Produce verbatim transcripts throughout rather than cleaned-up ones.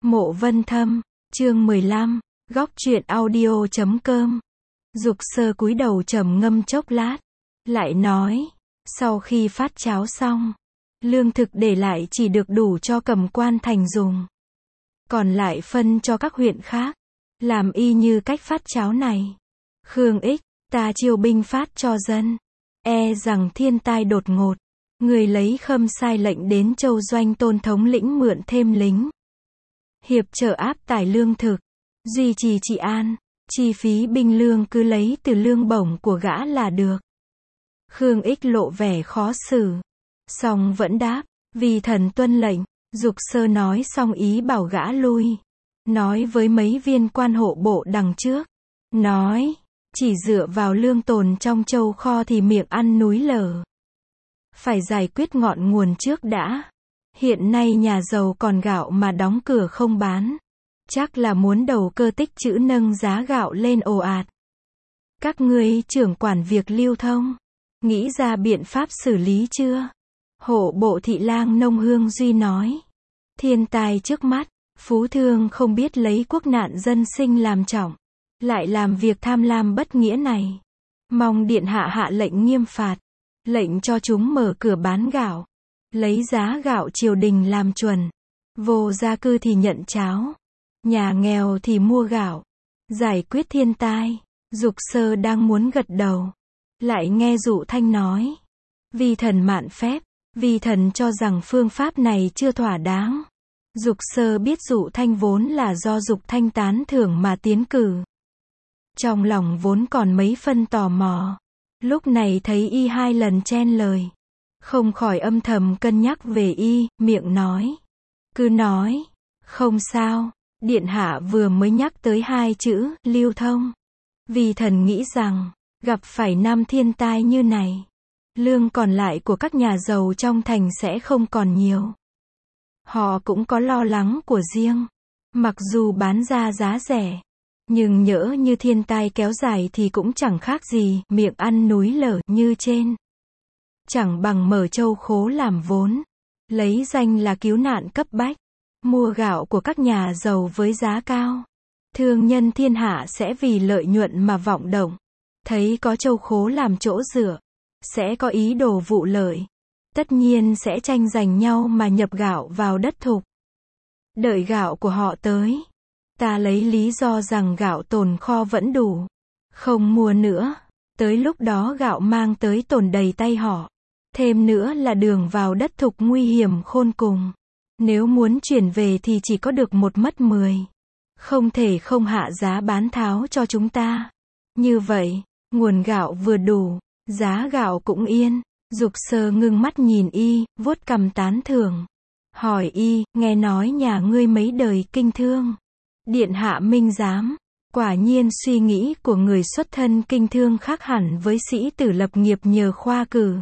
Mộ Vân Thâm, chương mười lăm, góc truyện audio chấm com. Dục Sơ cúi đầu trầm ngâm chốc lát, lại nói, sau khi phát cháo xong, lương thực để lại chỉ được đủ cho Cẩm Quan thành dùng. Còn lại phân cho các huyện khác, làm y như cách phát cháo này. Khương Ích, ta chiêu binh phát cho dân, e rằng thiên tai đột ngột, người lấy khâm sai lệnh đến Châu Doanh Tôn thống lĩnh mượn thêm lính. Hiệp trợ áp tải lương thực, duy trì trị an, chi phí binh lương cứ lấy từ lương bổng của gã là được. Khương Ích lộ vẻ khó xử, song vẫn đáp, vì thần tuân lệnh. Dục Sơ nói xong ý bảo gã lui, nói với mấy viên quan hộ bộ đằng trước, nói, chỉ dựa vào lương tồn trong châu kho thì miệng ăn núi lở. Phải giải quyết ngọn nguồn trước đã. Hiện nay nhà giàu còn gạo mà đóng cửa không bán, chắc là muốn đầu cơ tích trữ nâng giá gạo lên ồ ạt. Các ngươi trưởng quản việc lưu thông, nghĩ ra biện pháp xử lý chưa? Hộ bộ thị lang Nông Hương Duy nói, thiên tai trước mắt, phú thương không biết lấy quốc nạn dân sinh làm trọng, lại làm việc tham lam bất nghĩa này. Mong điện hạ hạ lệnh nghiêm phạt, lệnh cho chúng mở cửa bán gạo, lấy giá gạo triều đình làm chuẩn. Vô gia cư thì nhận cháo, nhà nghèo thì mua gạo, giải quyết thiên tai. Dục Sơ đang muốn gật đầu, lại nghe Dụ Thanh nói, vi thần mạn phép, vi thần cho rằng phương pháp này chưa thỏa đáng. Dục Sơ biết Dụ Thanh vốn là do Dục Thanh tán thưởng mà tiến cử, trong lòng vốn còn mấy phân tò mò, lúc này thấy y hai lần chen lời, không khỏi âm thầm cân nhắc về y, miệng nói, cứ nói, không sao. Điện hạ vừa mới nhắc tới hai chữ, lưu thông. Vì thần nghĩ rằng, gặp phải năm thiên tai như này, lương còn lại của các nhà giàu trong thành sẽ không còn nhiều. Họ cũng có lo lắng của riêng, mặc dù bán ra giá rẻ, nhưng nhỡ như thiên tai kéo dài thì cũng chẳng khác gì miệng ăn núi lở như trên. Chẳng bằng mở châu khố làm vốn, lấy danh là cứu nạn cấp bách, mua gạo của các nhà giàu với giá cao. Thương nhân thiên hạ sẽ vì lợi nhuận mà vọng động, thấy có châu khố làm chỗ dựa, sẽ có ý đồ vụ lợi, tất nhiên sẽ tranh giành nhau mà nhập gạo vào đất thục. Đợi gạo của họ tới, ta lấy lý do rằng gạo tồn kho vẫn đủ, không mua nữa, tới lúc đó gạo mang tới tồn đầy tay họ. Thêm nữa là đường vào đất thục nguy hiểm khôn cùng, nếu muốn chuyển về thì chỉ có được một mất mười, không thể không hạ giá bán tháo cho chúng ta. Như vậy, nguồn gạo vừa đủ, giá gạo cũng yên. Dục Sơ ngưng mắt nhìn y, vuốt cằm tán thưởng, hỏi y, nghe nói nhà ngươi mấy đời kinh thương. Điện hạ minh giám, quả nhiên suy nghĩ của người xuất thân kinh thương khác hẳn với sĩ tử lập nghiệp nhờ khoa cử.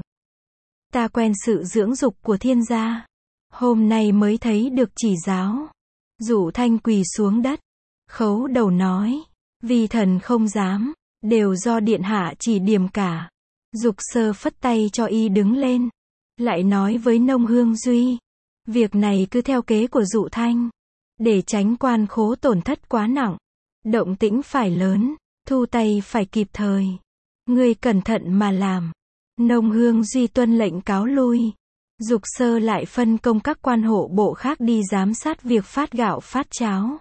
Ta quen sự dưỡng dục của thiên gia, hôm nay mới thấy được chỉ giáo. Dụ Thanh quỳ xuống đất, khấu đầu nói, vì thần không dám, đều do điện hạ chỉ điểm cả. Dục Sơ phất tay cho y đứng lên, lại nói với Nông Hương Duy, việc này cứ theo kế của Dụ Thanh, để tránh quan khố tổn thất quá nặng, động tĩnh phải lớn, thu tay phải kịp thời. Ngươi cẩn thận mà làm. Nông Hương Duy tuân lệnh cáo lui. Dục Sơ lại phân công các quan hộ bộ khác đi giám sát việc phát gạo phát cháo,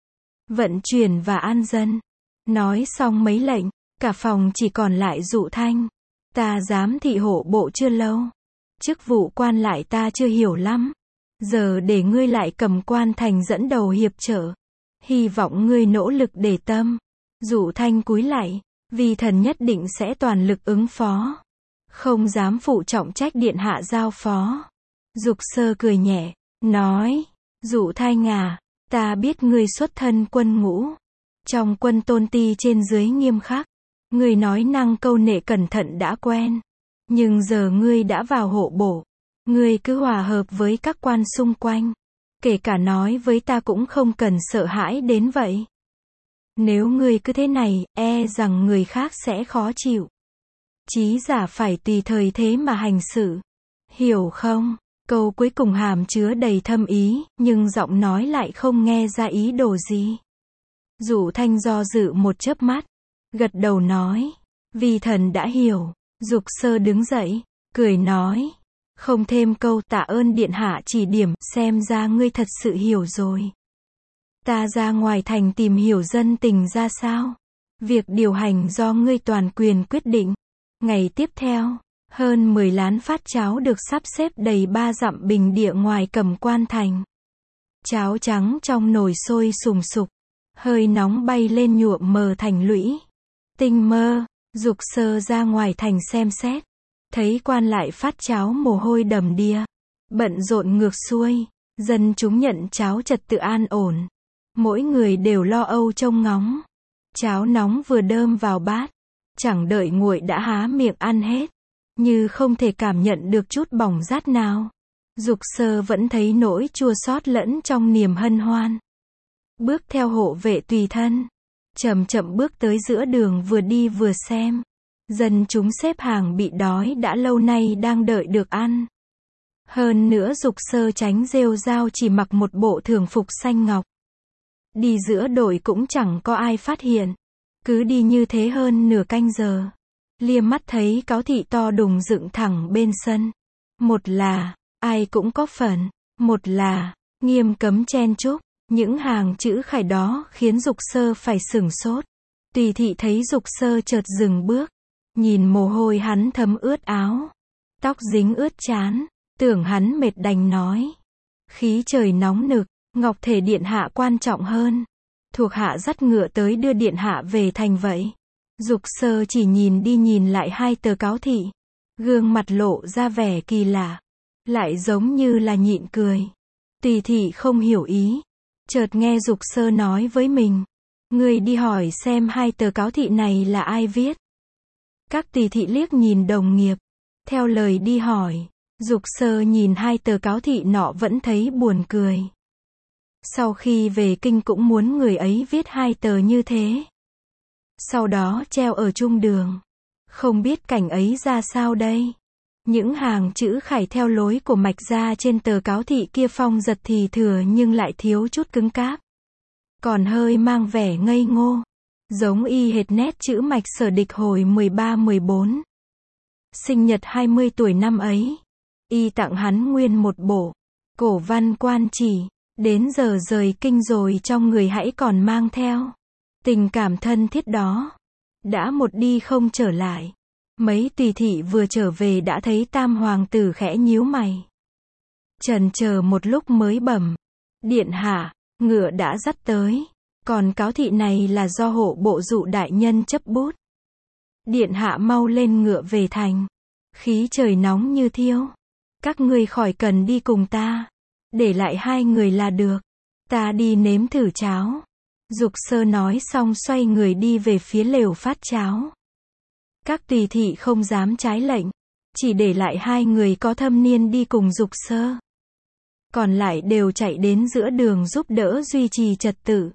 vận chuyển và an dân. Nói xong mấy lệnh, cả phòng chỉ còn lại Dụ Thanh. Ta giám thị hộ bộ chưa lâu, chức vụ quan lại ta chưa hiểu lắm, giờ để ngươi lại Cẩm Quan thành dẫn đầu hiệp trợ, hy vọng ngươi nỗ lực để tâm. Dụ Thanh cúi lại, vì thần nhất định sẽ toàn lực ứng phó, không dám phụ trọng trách điện hạ giao phó. Dục Sơ cười nhẹ, nói, Dụ Thanh à, ta biết ngươi xuất thân quân ngũ, trong quân tôn ti trên dưới nghiêm khắc, ngươi nói năng câu nệ cẩn thận đã quen, nhưng giờ ngươi đã vào hộ bộ, ngươi cứ hòa hợp với các quan xung quanh, kể cả nói với ta cũng không cần sợ hãi đến vậy. Nếu ngươi cứ thế này, e rằng người khác sẽ khó chịu. Chí giả phải tùy thời thế mà hành sự, hiểu không? Câu cuối cùng hàm chứa đầy thâm ý, nhưng giọng nói lại không nghe ra ý đồ gì. Dụ Thanh do dự một chớp mắt, gật đầu nói, vi thần đã hiểu. Dục Sơ đứng dậy, cười nói, không thêm câu, tạ ơn điện hạ chỉ điểm, xem ra ngươi thật sự hiểu rồi. Ta ra ngoài thành tìm hiểu dân tình ra sao. Việc điều hành do ngươi toàn quyền quyết định. Ngày tiếp theo, hơn mười lán phát cháo được sắp xếp đầy ba dặm bình địa ngoài Cẩm Quan thành. Cháo trắng trong nồi sôi sùng sục, hơi nóng bay lên nhuộm mờ thành lũy. Tinh Mơ, Dục Sơ ra ngoài thành xem xét, thấy quan lại phát cháo mồ hôi đầm đìa, bận rộn ngược xuôi, dân chúng nhận cháo trật tự an ổn, mỗi người đều lo âu trông ngóng. Cháo nóng vừa đơm vào bát, chẳng đợi nguội đã há miệng ăn hết, như không thể cảm nhận được chút bỏng rát nào. Dục Sơ vẫn thấy nỗi chua xót lẫn trong niềm hân hoan. Bước theo hộ vệ tùy thân, chậm chậm bước tới giữa đường, vừa đi vừa xem. Dân chúng xếp hàng bị đói đã lâu nay đang đợi được ăn. Hơn nữa Dục Sơ tránh rêu rao chỉ mặc một bộ thường phục xanh ngọc. Đi giữa đồi cũng chẳng có ai phát hiện. Cứ đi như thế hơn nửa canh giờ. Liếc mắt thấy cáo thị to đùng dựng thẳng bên sân. Một là, ai cũng có phần. Một là, nghiêm cấm chen chúc. Những hàng chữ khải đó khiến Dục Sơ phải sửng sốt. Tùy thị thấy Dục Sơ chợt dừng bước. Nhìn mồ hôi hắn thấm ướt áo. Tóc dính ướt trán. Tưởng hắn mệt đành nói. Khí trời nóng nực, ngọc thể điện hạ quan trọng hơn. Thuộc hạ dắt ngựa tới đưa điện hạ về thành vậy. Dục Sơ chỉ nhìn đi nhìn lại hai tờ cáo thị. Gương mặt lộ ra vẻ kỳ lạ. Lại giống như là nhịn cười. Tùy thị không hiểu ý. Chợt nghe Dục Sơ nói với mình. Người đi hỏi xem hai tờ cáo thị này là ai viết. Các tùy thị liếc nhìn đồng nghiệp. Theo lời đi hỏi. Dục Sơ nhìn hai tờ cáo thị nọ vẫn thấy buồn cười. Sau khi về kinh cũng muốn người ấy viết hai tờ như thế. Sau đó treo ở trung đường. Không biết cảnh ấy ra sao đây. Những hàng chữ khải theo lối của mạch ra trên tờ cáo thị kia phong giật thì thừa nhưng lại thiếu chút cứng cáp. Còn hơi mang vẻ ngây ngô. Giống y hệt nét chữ mạch Sở Địch hồi mười ba mười bốn. Sinh nhật hai mươi tuổi năm ấy. Y tặng hắn nguyên một bộ. Cổ văn quan chỉ. Đến giờ rời kinh rồi trong người hãy còn mang theo. Tình cảm thân thiết đó. Đã một đi không trở lại. Mấy tùy thị vừa trở về đã thấy tam hoàng tử khẽ nhíu mày. Chần chờ một lúc mới bẩm. Điện hạ, ngựa đã dắt tới. Còn cáo thị này là do hộ bộ Dụ đại nhân chấp bút. Điện hạ mau lên ngựa về thành. Khí trời nóng như thiêu. Các ngươi khỏi cần đi cùng ta. Để lại hai người là được. Ta đi nếm thử cháo. Dục Sơ nói xong xoay người đi về phía lều phát cháo. Các tùy thị không dám trái lệnh. Chỉ để lại hai người có thâm niên đi cùng Dục Sơ. Còn lại đều chạy đến giữa đường giúp đỡ duy trì trật tự.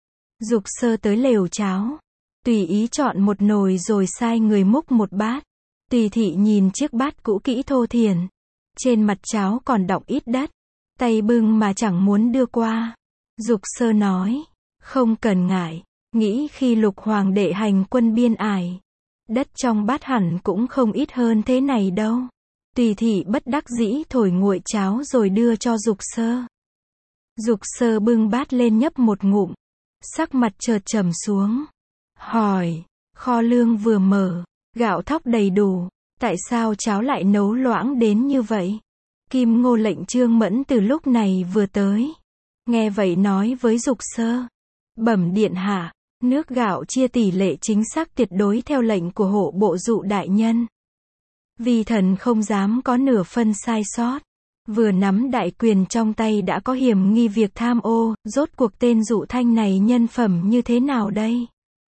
Dục Sơ tới lều cháo. Tùy ý chọn một nồi rồi sai người múc một bát. Tùy thị nhìn chiếc bát cũ kỹ thô thiển. Trên mặt cháo còn đọng ít đất. Tay bưng mà chẳng muốn đưa qua. Dục Sơ nói. Không cần ngại. Nghĩ khi Lục Hoàng đệ hành quân biên ải. Đất trong bát hẳn cũng không ít hơn thế này đâu. Tùy thị bất đắc dĩ thổi nguội cháo rồi đưa cho Dục Sơ. Dục Sơ bưng bát lên nhấp một ngụm. Sắc mặt chợt trầm xuống. Hỏi. Kho lương vừa mở. Gạo thóc đầy đủ. Tại sao cháo lại nấu loãng đến như vậy? Kim Ngô lệnh Trương Mẫn từ lúc này vừa tới. Nghe vậy nói với Dục Sơ. Bẩm điện hạ. Nước gạo chia tỷ lệ chính xác tuyệt đối theo lệnh của hộ bộ Dụ đại nhân. Vi thần không dám có nửa phân sai sót. Vừa nắm đại quyền trong tay đã có hiểm nghi việc tham ô. Rốt cuộc tên Dụ Thanh này nhân phẩm như thế nào đây?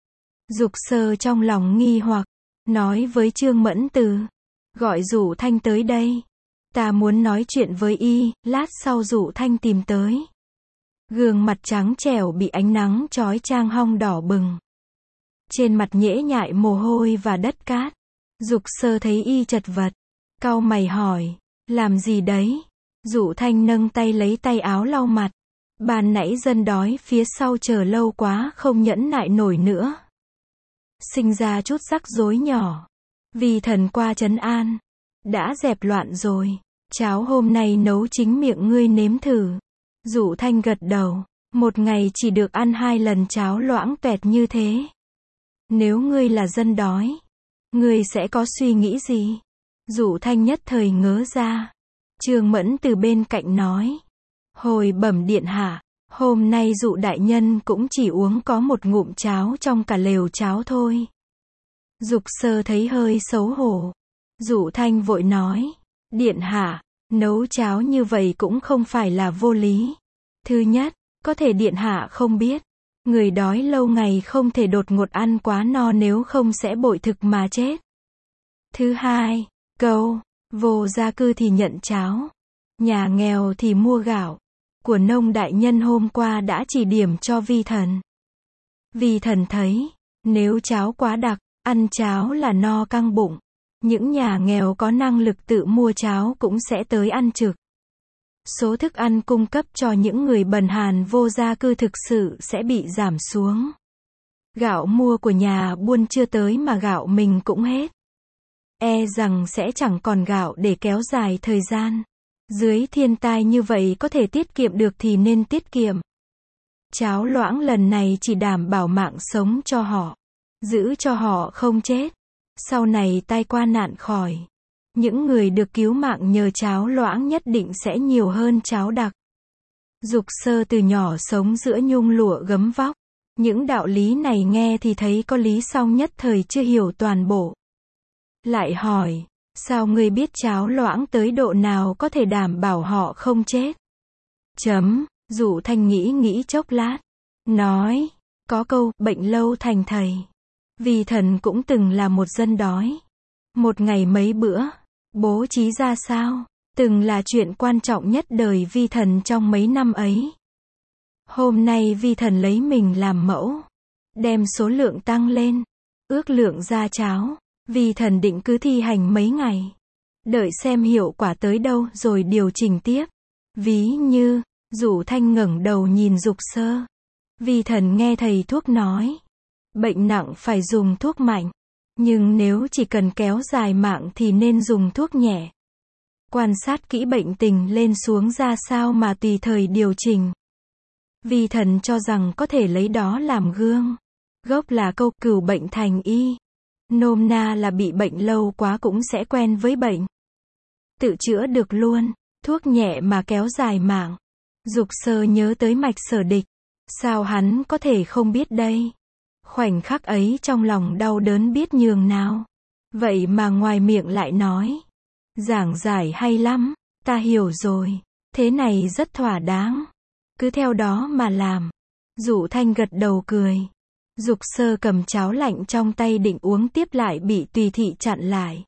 Dục Sơ trong lòng nghi hoặc. Nói với Trương Mẫn Từ. Gọi Dụ Thanh tới đây. Ta muốn nói chuyện với y. Lát sau Dụ Thanh tìm tới. Gương mặt trắng trẻo bị ánh nắng chói chang hong đỏ bừng. Trên mặt nhễ nhại mồ hôi và đất cát. Dục Sơ thấy y chật vật. Cau mày hỏi. Làm gì đấy? Dụ Thanh nâng tay lấy tay áo lau mặt. Ban nãy dân đói phía sau chờ lâu quá không nhẫn nại nổi nữa. Sinh ra chút rắc rối nhỏ. Vì thần qua trấn an. Đã dẹp loạn rồi. Cháo hôm nay nấu chính miệng ngươi nếm thử. Dụ Thanh gật đầu. Một ngày chỉ được ăn hai lần cháo loãng toẹt như thế. Nếu ngươi là dân đói, ngươi sẽ có suy nghĩ gì? Dụ Thanh nhất thời ngớ ra. Trương Mẫn từ bên cạnh nói. Hồi bẩm điện hạ, hôm nay Dụ đại nhân cũng chỉ uống có một ngụm cháo trong cả lều cháo thôi. Dục Sơ thấy hơi xấu hổ. Dụ Thanh vội nói. Điện hạ, nấu cháo như vậy cũng không phải là vô lý. Thứ nhất, có thể điện hạ không biết. Người đói lâu ngày không thể đột ngột ăn quá no nếu không sẽ bội thực mà chết. Thứ hai, câu, vô gia cư thì nhận cháo. Nhà nghèo thì mua gạo. Của nông đại nhân hôm qua đã chỉ điểm cho vi thần. Vi thần thấy, nếu cháo quá đặc, ăn cháo là no căng bụng. Những nhà nghèo có năng lực tự mua cháo cũng sẽ tới ăn trực. Số thức ăn cung cấp cho những người bần hàn vô gia cư thực sự sẽ bị giảm xuống. Gạo mua của nhà buôn chưa tới mà gạo mình cũng hết. E rằng sẽ chẳng còn gạo để kéo dài thời gian. Dưới thiên tai như vậy có thể tiết kiệm được thì nên tiết kiệm. Cháo loãng lần này chỉ đảm bảo mạng sống cho họ. Giữ cho họ không chết. Sau này tai qua nạn khỏi. Những người được cứu mạng nhờ cháo loãng nhất định sẽ nhiều hơn cháo đặc. Dục Sơ từ nhỏ sống giữa nhung lụa gấm vóc. Những đạo lý này nghe thì thấy có lý song nhất thời chưa hiểu toàn bộ. Lại hỏi, sao ngươi biết cháo loãng tới độ nào có thể đảm bảo họ không chết? Chấm, Dụ Thanh nghĩ nghĩ chốc lát. Nói, có câu, bệnh lâu thành thầy. Vì thần cũng từng là một dân đói. Một ngày mấy bữa, bố trí ra sao, từng là chuyện quan trọng nhất đời vi thần trong mấy năm ấy. Hôm nay vi thần lấy mình làm mẫu, đem số lượng tăng lên, ước lượng ra cháo, vi thần định cứ thi hành mấy ngày, đợi xem hiệu quả tới đâu rồi điều chỉnh tiếp. Ví như, Dụ Thanh ngẩng đầu nhìn Dục Sơ. Vi thần nghe thầy thuốc nói, bệnh nặng phải dùng thuốc mạnh, nhưng nếu chỉ cần kéo dài mạng thì nên dùng thuốc nhẹ. Quan sát kỹ bệnh tình lên xuống ra sao mà tùy thời điều chỉnh. Vi thần cho rằng có thể lấy đó làm gương. Gốc là câu cửu bệnh thành y. Nôm na là bị bệnh lâu quá cũng sẽ quen với bệnh. Tự chữa được luôn, thuốc nhẹ mà kéo dài mạng. Dục Sơ nhớ tới Mạch Sở Địch. Sao hắn có thể không biết đây? Khoảnh khắc ấy trong lòng đau đớn biết nhường nào. Vậy mà ngoài miệng lại nói. Giảng giải hay lắm, ta hiểu rồi. Thế này rất thỏa đáng. Cứ theo đó mà làm. Dụ Thanh gật đầu cười. Dục Sơ cầm cháo lạnh trong tay định uống tiếp lại bị Tùy Thị chặn lại.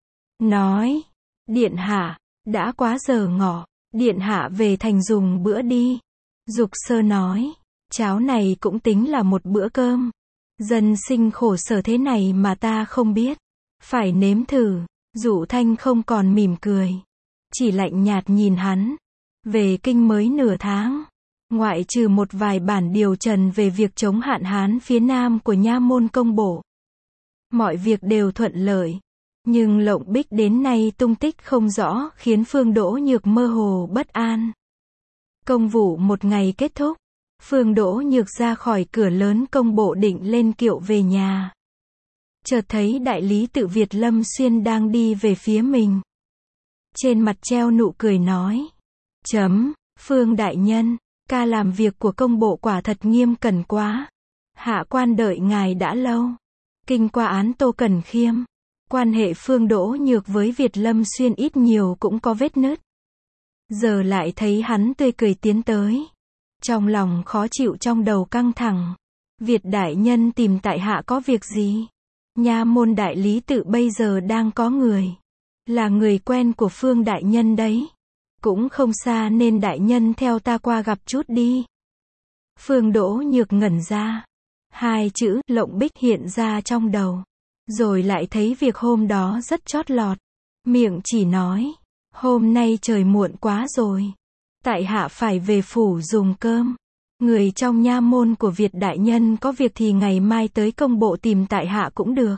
Nói, điện hạ, đã quá giờ ngọ, điện hạ về thành dùng bữa đi. Dục Sơ nói, cháo này cũng tính là một bữa cơm. Dân sinh khổ sở thế này mà ta không biết. Phải nếm thử. Dụ Thanh không còn mỉm cười. Chỉ lạnh nhạt nhìn hắn. Về kinh mới nửa tháng. Ngoại trừ một vài bản điều trần về việc chống hạn hán phía nam của nha môn công bộ. Mọi việc đều thuận lợi. Nhưng Lộng Bích đến nay tung tích không rõ khiến Phương Đỗ Nhược mơ hồ bất an. Công vụ một ngày kết thúc. Phương Đỗ Nhược ra khỏi cửa lớn công bộ định lên kiệu về nhà. Chợt thấy đại lý tự Việt Lâm Xuyên đang đi về phía mình. Trên mặt treo nụ cười nói. Chấm, Phương đại nhân, ca làm việc của công bộ quả thật nghiêm cẩn quá. Hạ quan đợi ngài đã lâu. Kinh qua án Tô Cẩn Khiêm. Quan hệ Phương Đỗ Nhược với Việt Lâm Xuyên ít nhiều cũng có vết nứt. Giờ lại thấy hắn tươi cười tiến tới. Trong lòng khó chịu trong đầu căng thẳng. Việt đại nhân tìm tại hạ có việc gì? Nha môn đại lý tự bây giờ đang có người. Là người quen của Phương đại nhân đấy. Cũng không xa nên đại nhân theo ta qua gặp chút đi. Phương Đỗ Nhược ngẩn ra. Hai chữ Lộng Bích hiện ra trong đầu. Rồi lại thấy việc hôm đó rất chót lọt. Miệng chỉ nói. Hôm nay trời muộn quá rồi. Tại hạ phải về phủ dùng cơm. Người trong nha môn của Việt đại nhân có việc thì ngày mai tới công bộ tìm tại hạ cũng được.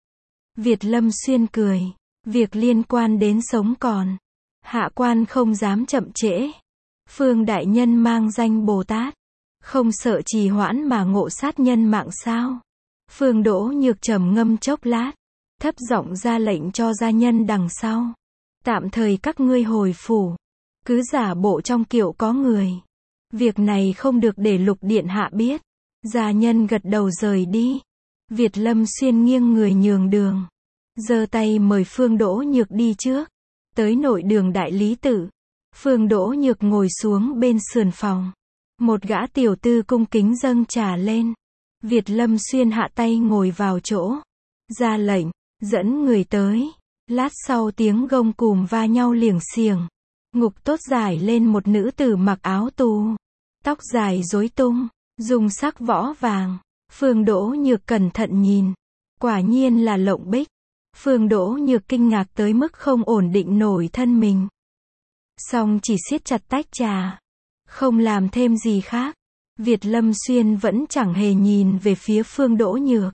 Việt Lâm Xuyên cười. Việc liên quan đến sống còn. Hạ quan không dám chậm trễ. Phương đại nhân mang danh Bồ Tát. Không sợ trì hoãn mà ngộ sát nhân mạng sao? Phương Đỗ Nhược trầm ngâm chốc lát. Thấp giọng ra lệnh cho gia nhân đằng sau. Tạm thời các ngươi hồi phủ. Cứ giả bộ trong kiệu có người. Việc này không được để Lục điện hạ biết. Gia nhân gật đầu rời đi. Việt Lâm Xuyên nghiêng người nhường đường. Giơ tay mời Phương Đỗ Nhược đi trước. Tới nội đường đại lý tự. Phương Đỗ Nhược ngồi xuống bên sườn phòng. Một gã tiểu tư cung kính dâng trà lên. Việt Lâm Xuyên hạ tay ngồi vào chỗ. Ra lệnh, dẫn người tới. Lát sau tiếng gông cùm va nhau liềng xiềng. Ngục tốt giải lên một nữ tử mặc áo tù. Tóc dài rối tung, dùng sắc võ vàng. Phương Đỗ Nhược cẩn thận nhìn. Quả nhiên là Lộng Bích. Phương Đỗ Nhược kinh ngạc tới mức không ổn định nổi thân mình. Xong chỉ siết chặt tách trà. Không làm thêm gì khác. Việt Lâm Xuyên vẫn chẳng hề nhìn về phía Phương Đỗ Nhược.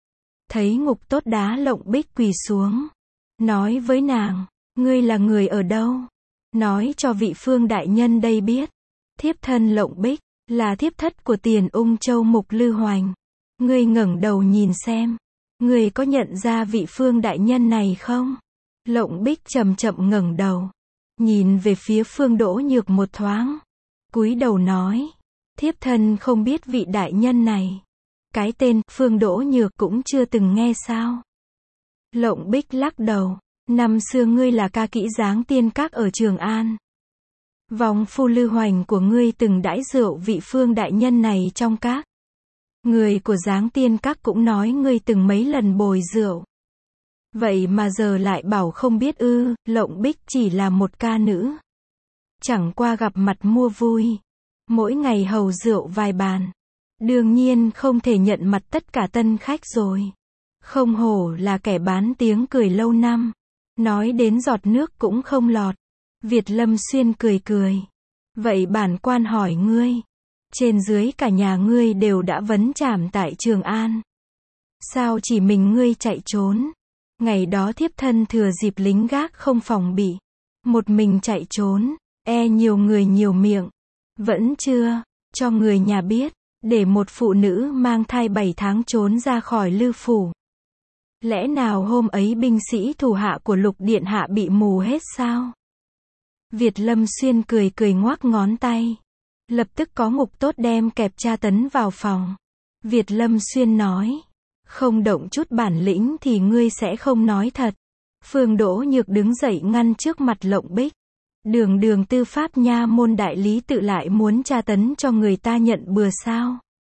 Thấy ngục tốt đá Lộng Bích quỳ xuống. Nói với nàng, ngươi là người ở đâu? Nói cho vị Phương đại nhân đây biết. Thiếp thân Lộng Bích, là thiếp thất của Tiền Ung Châu Mục Lư Hoành. Ngươi ngẩng đầu nhìn xem. Ngươi có nhận ra vị Phương đại nhân này không? Lộng Bích chậm chậm ngẩng đầu. Nhìn về phía Phương Đỗ Nhược một thoáng. Cúi đầu nói. Thiếp thân không biết vị đại nhân này. Cái tên Phương Đỗ Nhược cũng chưa từng nghe sao? Lộng Bích lắc đầu. Năm xưa ngươi là ca kỹ Giáng Tiên Các ở Trường An. Vòng phu Lư Hoành của ngươi từng đãi rượu vị Phương đại nhân này trong các. Người của Giáng Tiên Các cũng nói ngươi từng mấy lần bồi rượu. Vậy mà giờ lại bảo không biết ư? Lộng Bích chỉ là một ca nữ. Chẳng qua gặp mặt mua vui. Mỗi ngày hầu rượu vài bàn. Đương nhiên không thể nhận mặt tất cả tân khách rồi. Không hổ là kẻ bán tiếng cười lâu năm. Nói đến giọt nước cũng không lọt. Việt Lâm Xuyên cười cười. Vậy bản quan hỏi ngươi. Trên dưới cả nhà ngươi đều đã vấn trảm tại Trường An. Sao chỉ mình ngươi chạy trốn? Ngày đó thiếp thân thừa dịp lính gác không phòng bị. Một mình chạy trốn. E nhiều người nhiều miệng. Vẫn chưa cho người nhà biết. Để một phụ nữ mang thai bảy tháng trốn ra khỏi Lư phủ. Lẽ nào hôm ấy binh sĩ thủ hạ của Lục điện hạ bị mù hết sao? Việt Lâm Xuyên cười cười ngoắc ngón tay. Lập tức có ngục tốt đem kẹp tra tấn vào phòng. Việt Lâm Xuyên nói. Không động chút bản lĩnh thì ngươi sẽ không nói thật. Phương Đỗ Nhược đứng dậy ngăn trước mặt Lộng Bích. Đường đường tư pháp nha môn đại lý tự lại muốn tra tấn cho người ta nhận bừa sao?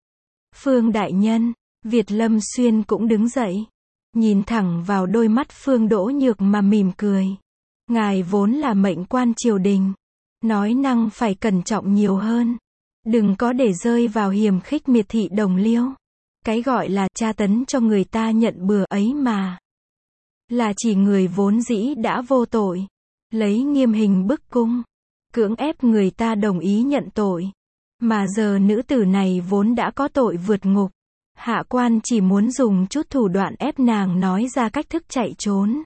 Phương đại nhân, Việt Lâm Xuyên cũng đứng dậy. Nhìn thẳng vào đôi mắt Phương Đỗ Nhược mà mỉm cười. Ngài vốn là mệnh quan triều đình. Nói năng phải cẩn trọng nhiều hơn. Đừng có để rơi vào hiềm khích miệt thị đồng liêu. Cái gọi là tra tấn cho người ta nhận bừa ấy mà. Là chỉ người vốn dĩ đã vô tội. Lấy nghiêm hình bức cung. Cưỡng ép người ta đồng ý nhận tội. Mà giờ nữ tử này vốn đã có tội vượt ngục. Hạ quan chỉ muốn dùng chút thủ đoạn ép nàng nói ra cách thức chạy trốn.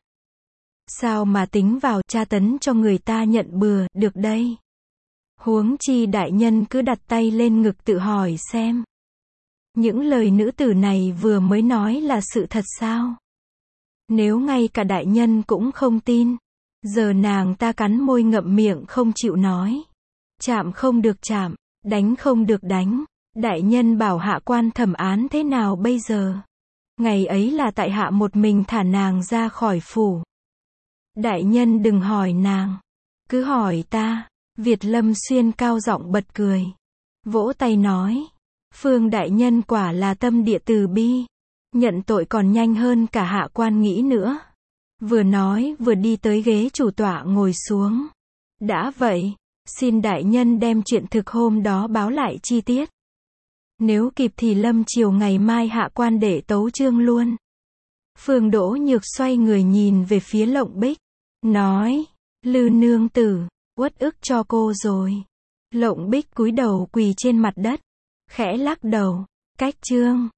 Sao mà tính vào tra tấn cho người ta nhận bừa được đây? Huống chi đại nhân cứ đặt tay lên ngực tự hỏi xem. Những lời nữ tử này vừa mới nói là sự thật sao? Nếu ngay cả đại nhân cũng không tin. Giờ nàng ta cắn môi ngậm miệng không chịu nói. Chạm không được chạm, đánh không được đánh. Đại nhân bảo hạ quan thẩm án thế nào bây giờ? Ngày ấy là tại hạ một mình thả nàng ra khỏi phủ. Đại nhân đừng hỏi nàng. Cứ hỏi ta. Việt Lâm Xuyên cao giọng bật cười. Vỗ tay nói. Phương đại nhân quả là tâm địa từ bi. Nhận tội còn nhanh hơn cả hạ quan nghĩ nữa. Vừa nói vừa đi tới ghế chủ tọa ngồi xuống. Đã vậy, xin đại nhân đem chuyện thực hôm đó báo lại chi tiết. Nếu kịp thì lâm chiều ngày mai hạ quan để tấu chương luôn. Phương Đỗ Nhược xoay người nhìn về phía Lộng Bích. Nói, Lư nương tử, uất ức cho cô rồi. Lộng Bích cúi đầu quỳ trên mặt đất, khẽ lắc đầu. Cách chương